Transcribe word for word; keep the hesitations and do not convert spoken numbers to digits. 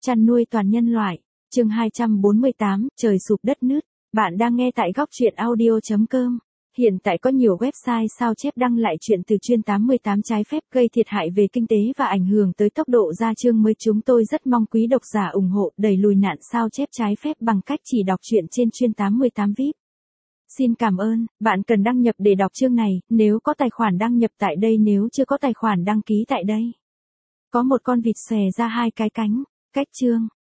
Chăn nuôi toàn nhân loại, chương hai trăm bốn mươi tám, trời sụp đất nứt. Bạn đang nghe tại góc truyện audio chấm com. Hiện tại có nhiều website sao chép đăng lại chuyện từ chuyên tám mươi tám trái phép gây thiệt hại về kinh tế và ảnh hưởng tới tốc độ ra chương mới. Chúng tôi rất mong quý độc giả ủng hộ đẩy lùi nạn sao chép trái phép bằng cách chỉ đọc truyện trên chuyên tám mươi tám vi ai pi. Xin cảm ơn, bạn cần đăng nhập để đọc chương này, nếu có tài khoản đăng nhập tại đây, nếu chưa có tài khoản đăng ký tại đây. Có một con vịt xòe ra hai cái cánh, cách chương,